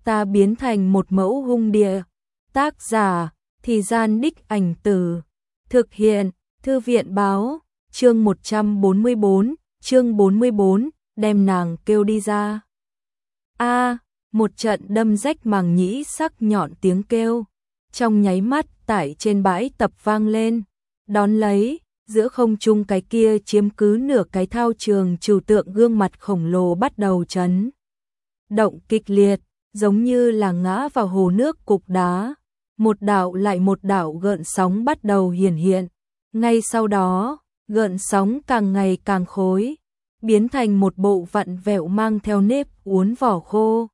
ta biến thành một mẫu hung địa. Tác giả, Thì Gian Đích Ảnh Từ. Thực hiện, Thư viện báo, chương 144, chương 44, đem nàng kêu đi ra. Một trận đâm rách màng nhĩ sắc nhọn tiếng kêu, trong nháy mắt tại trên bãi tập vang lên, đón lấy, giữa không trung cái kia chiếm cứ nửa cái thao trường trừu tượng gương mặt khổng lồ bắt đầu chấn động kịch liệt, giống như là ngã vào hồ nước cục đá. Một đạo lại một đạo gợn sóng bắt đầu hiển hiện, ngay sau đó, gợn sóng càng ngày càng khối, biến thành một bộ vặn vẹo mang theo nếp uốn vỏ khô,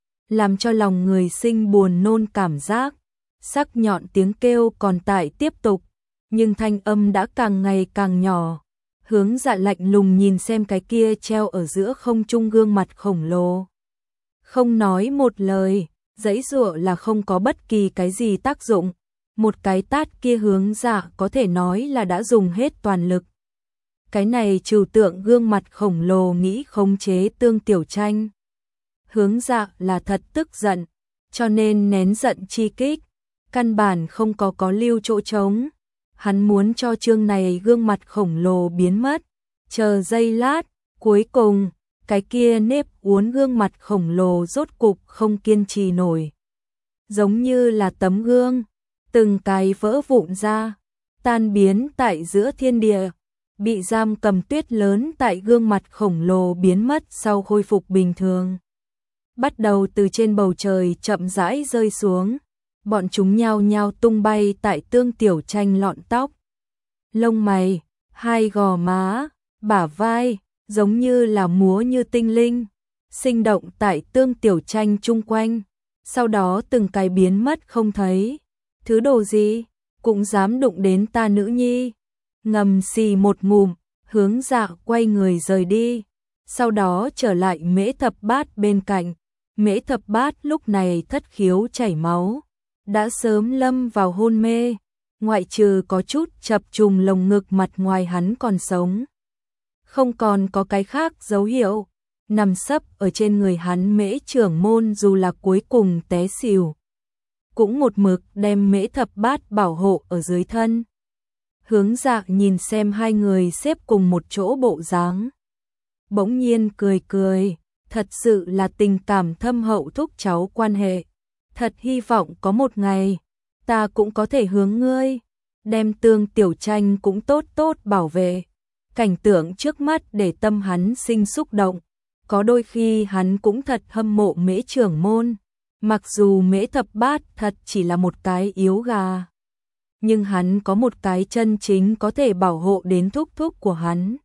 làm cho lòng người sinh buồn nôn cảm giác. Sắc nhọn tiếng kêu còn tại tiếp tục, nhưng thanh âm đã càng ngày càng nhỏ. Hướng Dạ lạnh lùng nhìn xem cái kia treo ở giữa không trung gương mặt khổng lồ, không nói một lời, giãy giụa là không có bất kỳ cái gì tác dụng. Một cái tát kia Hướng Dạ có thể nói là đã dùng hết toàn lực. Cái này trừu tượng gương mặt khổng lồ nghĩ khống chế Tương Tiểu Tranh. Hướng Dạ là thật tức giận, cho nên nén giận chi kích, căn bản không có lưu chỗ trống. Hắn muốn cho chương này gương mặt khổng lồ biến mất. Chờ giây lát, cuối cùng, cái kia nếp uốn gương mặt khổng lồ rốt cục không kiên trì nổi. Giống như là tấm gương, từng cái vỡ vụn ra, tan biến tại giữa thiên địa. Bị giam cầm tuyết lớn tại gương mặt khổng lồ biến mất sau khôi phục bình thường. Bắt đầu từ trên bầu trời chậm rãi rơi xuống. Bọn chúng nhao nhao tung bay tại Tương Tiểu Tranh lọn tóc, lông mày, hai gò má, bả vai, giống như là múa như tinh linh, sinh động tại Tương Tiểu Tranh chung quanh, sau đó từng cái biến mất không thấy. Thứ đồ gì, cũng dám đụng đến ta nữ nhi. Ngầm xì một ngụm, Hướng Dạ quay người rời đi, sau đó trở lại Mễ Thập Bát bên cạnh. Mễ Thập Bát lúc này thất khiếu chảy máu, đã sớm lâm vào hôn mê, ngoại trừ có chút chập trùng lồng ngực mặt ngoài hắn còn sống. Không còn có cái khác dấu hiệu, nằm sấp ở trên người hắn Mễ trưởng môn dù là cuối cùng té xỉu, cũng một mực đem Mễ Thập Bát bảo hộ ở dưới thân. Hướng Dạ nhìn xem hai người xếp cùng một chỗ bộ dáng, bỗng nhiên cười cười, thật sự là tình cảm thâm hậu thúc cháu quan hệ. Thật hy vọng có một ngày, ta cũng có thể hướng ngươi, đem Tương Tiểu Tranh cũng tốt tốt bảo vệ. Cảnh tượng trước mắt để tâm hắn sinh xúc động, có đôi khi hắn cũng thật hâm mộ Mễ trưởng môn. Mặc dù Mễ Thập Bát thật chỉ là một cái yếu gà, nhưng hắn có một cái chân chính có thể bảo hộ đến thúc thúc của hắn.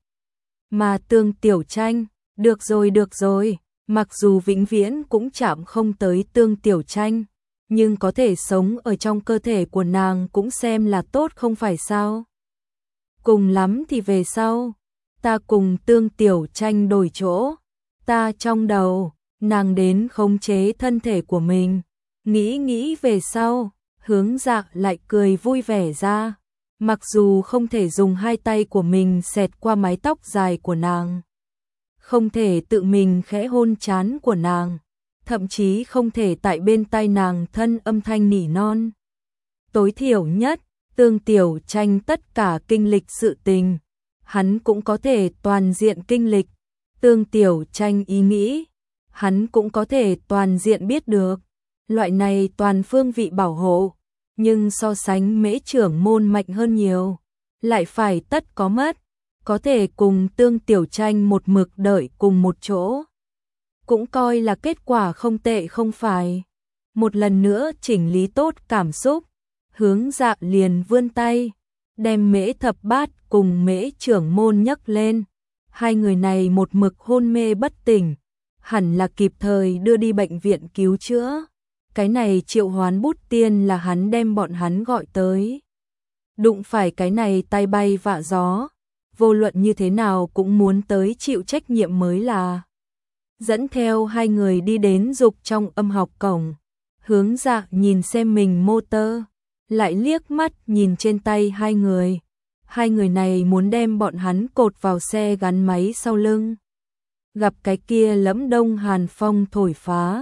Mà Tương Tiểu Tranh, được rồi, mặc dù vĩnh viễn cũng chạm không tới Tương Tiểu Tranh, nhưng có thể sống ở trong cơ thể của nàng cũng xem là tốt không phải sao. Cùng lắm thì về sau, ta cùng Tương Tiểu Tranh đổi chỗ, ta trong đầu, nàng đến khống chế thân thể của mình. Nghĩ về sau, Hướng Dạ lại cười vui vẻ ra, mặc dù không thể dùng hai tay của mình xẹt qua mái tóc dài của nàng, không thể tự mình khẽ hôn trán của nàng, thậm chí không thể tại bên tai nàng thân âm thanh nỉ non. Tối thiểu nhất, Tương Tiểu Tranh tất cả kinh lịch sự tình, hắn cũng có thể toàn diện kinh lịch. Tương Tiểu Tranh ý nghĩ, hắn cũng có thể toàn diện biết được. Loại này toàn phương vị bảo hộ, nhưng so sánh Mễ trưởng môn mạnh hơn nhiều, lại phải tất có mất. Có thể cùng Tương Tiểu Tranh một mực đợi cùng một chỗ, cũng coi là kết quả không tệ không phải. Một lần nữa chỉnh lý tốt cảm xúc, Hướng Dạ liền vươn tay, đem Mễ Thập Bát cùng Mễ trưởng môn nhấc lên. Hai người này một mực hôn mê bất tỉnh, hẳn là kịp thời đưa đi bệnh viện cứu chữa. Cái này triệu hoán bút tiên là hắn đem bọn hắn gọi tới. Đụng phải cái này tai bay vạ gió, vô luận như thế nào cũng muốn tới chịu trách nhiệm mới là. Dẫn theo hai người đi đến dục trong âm học cổng, Hướng Dạ nhìn xem mình motor, lại liếc mắt nhìn trên tay hai người. Hai người này muốn đem bọn hắn cột vào xe gắn máy sau lưng. Gặp cái kia lẫm đông hàn phong thổi phá,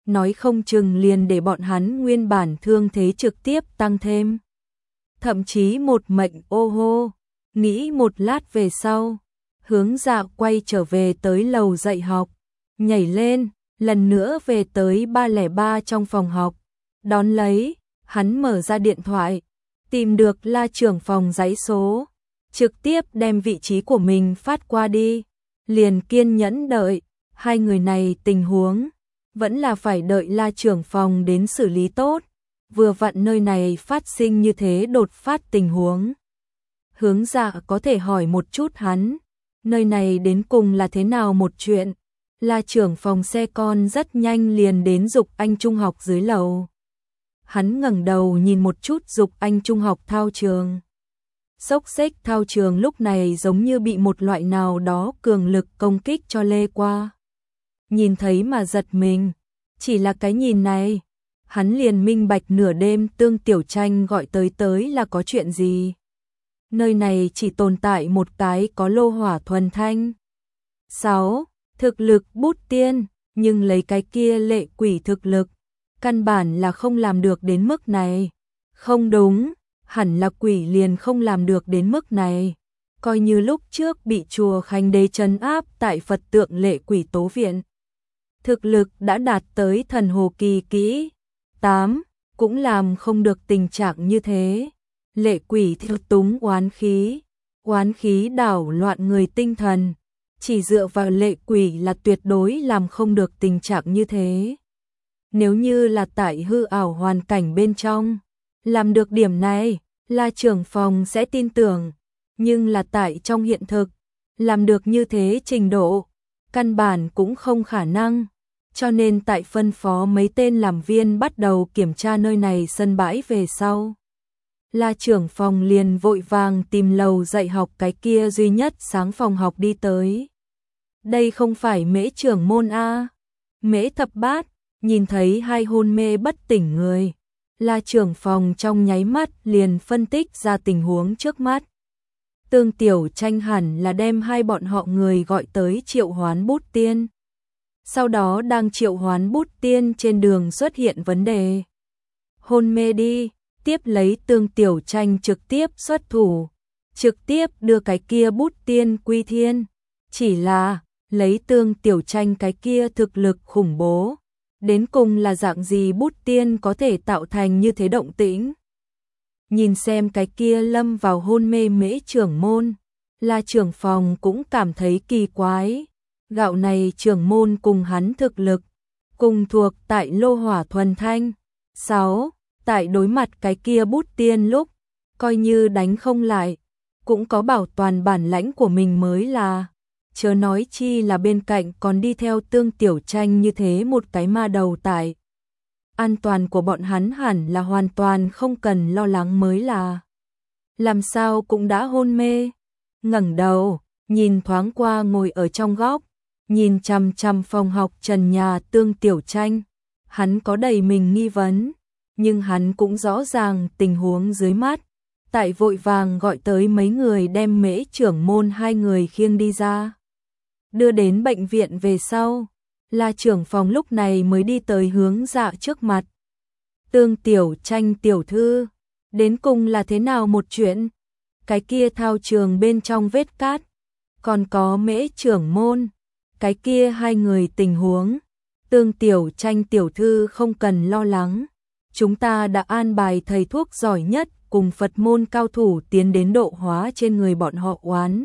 nói không chừng liền để bọn hắn nguyên bản thương thế trực tiếp tăng thêm. Thậm chí một mệnh ô hô, nghĩ một lát về sau, Hướng Dạ quay trở về tới lầu dạy học, nhảy lên, lần nữa về tới 303 trong phòng học, đón lấy, hắn mở ra điện thoại, tìm được La trưởng phòng dãy số, trực tiếp đem vị trí của mình phát qua đi, liền kiên nhẫn đợi, hai người này tình huống, vẫn là phải đợi La trưởng phòng đến xử lý tốt, vừa vặn nơi này phát sinh như thế đột phát tình huống. Hướng Dạ có thể hỏi một chút hắn, nơi này đến cùng là thế nào một chuyện, La trưởng phòng xe con rất nhanh liền đến Dục Anh Trung học dưới lầu. Hắn ngẩng đầu nhìn một chút Dục Anh Trung học thao trường. Xốc xếch thao trường lúc này giống như bị một loại nào đó cường lực công kích cho lê qua. Nhìn thấy mà giật mình, chỉ là cái nhìn này, hắn liền minh bạch nửa đêm Tương Tiểu Tranh gọi tới là có chuyện gì. Nơi này chỉ tồn tại một cái có lô hỏa thuần thanh. 6. Thực lực bút tiên, nhưng lấy cái kia lệ quỷ thực lực, căn bản là không làm được đến mức này. Không đúng, hẳn là quỷ liền không làm được đến mức này. Coi như lúc trước bị chùa Khánh Đế trấn áp tại Phật tượng lệ quỷ tố viện. Thực lực đã đạt tới thần hồ kỳ kỹ. 8. Cũng làm không được tình trạng như thế. Lệ quỷ thiêu túng oán khí đảo loạn người tinh thần. Chỉ dựa vào lệ quỷ là tuyệt đối làm không được tình trạng như thế. Nếu như là tại hư ảo hoàn cảnh bên trong, làm được điểm này, La trưởng phòng sẽ tin tưởng, nhưng là tại trong hiện thực, làm được như thế trình độ, căn bản cũng không khả năng. Cho nên tại phân phó mấy tên làm viên bắt đầu kiểm tra nơi này sân bãi về sau, La trưởng phòng liền vội vàng tìm lầu dạy học cái kia duy nhất sáng phòng học đi tới. Đây không phải Mễ trưởng môn a? Mễ thập bát, nhìn thấy hai hôn mê bất tỉnh người, La trưởng phòng trong nháy mắt liền phân tích ra tình huống trước mắt. Tương Tiểu Tranh hẳn là đem hai bọn họ người gọi tới triệu hoán bút tiên. Sau đó đang triệu hoán bút tiên trên đường xuất hiện vấn đề. Hôn mê đi, tiếp lấy Tương Tiểu Tranh trực tiếp xuất thủ, trực tiếp đưa cái kia bút tiên quy thiên. Chỉ là, lấy Tương Tiểu Tranh cái kia thực lực khủng bố, đến cùng là dạng gì bút tiên có thể tạo thành như thế động tĩnh. Nhìn xem cái kia lâm vào hôn mê Mễ trưởng môn, La trưởng phòng cũng cảm thấy kỳ quái. Gạo này trưởng môn cùng hắn thực lực, cùng thuộc tại lô hỏa thuần thanh. 6. Tại đối mặt cái kia bút tiên lúc, coi như đánh không lại, cũng có bảo toàn bản lãnh của mình mới là. Chớ nói chi là bên cạnh còn đi theo Tương Tiểu Tranh như thế một cái ma đầu tại. An toàn của bọn hắn hẳn là hoàn toàn không cần lo lắng mới là. Làm sao cũng đã hôn mê. Ngẩng đầu, nhìn thoáng qua ngồi ở trong góc, nhìn chằm chằm phòng học trần nhà Tương Tiểu Tranh. Hắn có đầy mình nghi vấn, nhưng hắn cũng rõ ràng tình huống dưới mắt. Tại vội vàng gọi tới mấy người đem Mễ trưởng môn hai người khiêng đi ra. Đưa đến bệnh viện về sau, La trưởng phòng lúc này mới đi tới Hướng Dạ trước mặt. Tương Tiểu Tranh tiểu thư, đến cùng là thế nào một chuyện? Cái kia thao trường bên trong vết cát, còn có Mễ trưởng môn, cái kia hai người tình huống. Tương Tiểu Tranh tiểu thư không cần lo lắng, chúng ta đã an bài thầy thuốc giỏi nhất cùng Phật môn cao thủ tiến đến độ hóa trên người bọn họ oán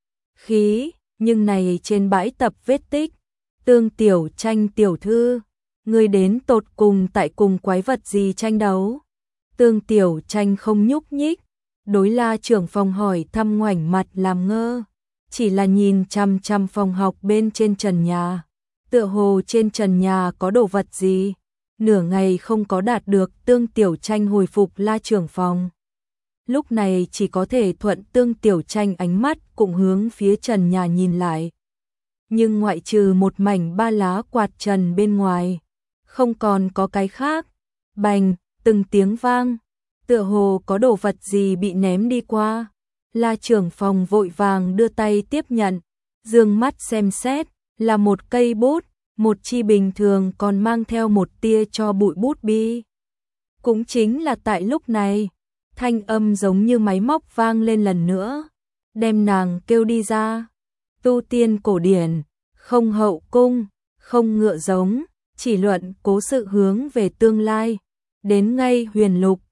khí. Nhưng này trên bãi tập vết tích, Tương Tiểu Tranh tiểu thư, người đến tột cùng tại cùng quái vật gì tranh đấu? Tương Tiểu Tranh không nhúc nhích, đối La trưởng phòng hỏi thăm ngoảnh mặt làm ngơ, chỉ là nhìn chằm chằm phòng học bên trên trần nhà, tựa hồ trên trần nhà có đồ vật gì, nửa ngày không có đạt được Tương Tiểu Tranh hồi phục La trưởng phòng. Lúc này chỉ có thể thuận Tương Tiểu Tranh ánh mắt cũng hướng phía trần nhà nhìn lại. Nhưng ngoại trừ một mảnh ba lá quạt trần bên ngoài, không còn có cái khác. Bành, từng tiếng vang, tựa hồ có đồ vật gì bị ném đi qua. La trưởng phòng vội vàng đưa tay tiếp nhận, dương mắt xem xét, là một cây bút, một chi bình thường còn mang theo một tia cho bụi bút bi. Cũng chính là tại lúc này, thanh âm giống như máy móc vang lên lần nữa, đem nàng kêu đi ra. Tu tiên cổ điển, không hậu cung, không ngựa giống, chỉ luận cố sự hướng về tương lai, đến ngay huyền lục,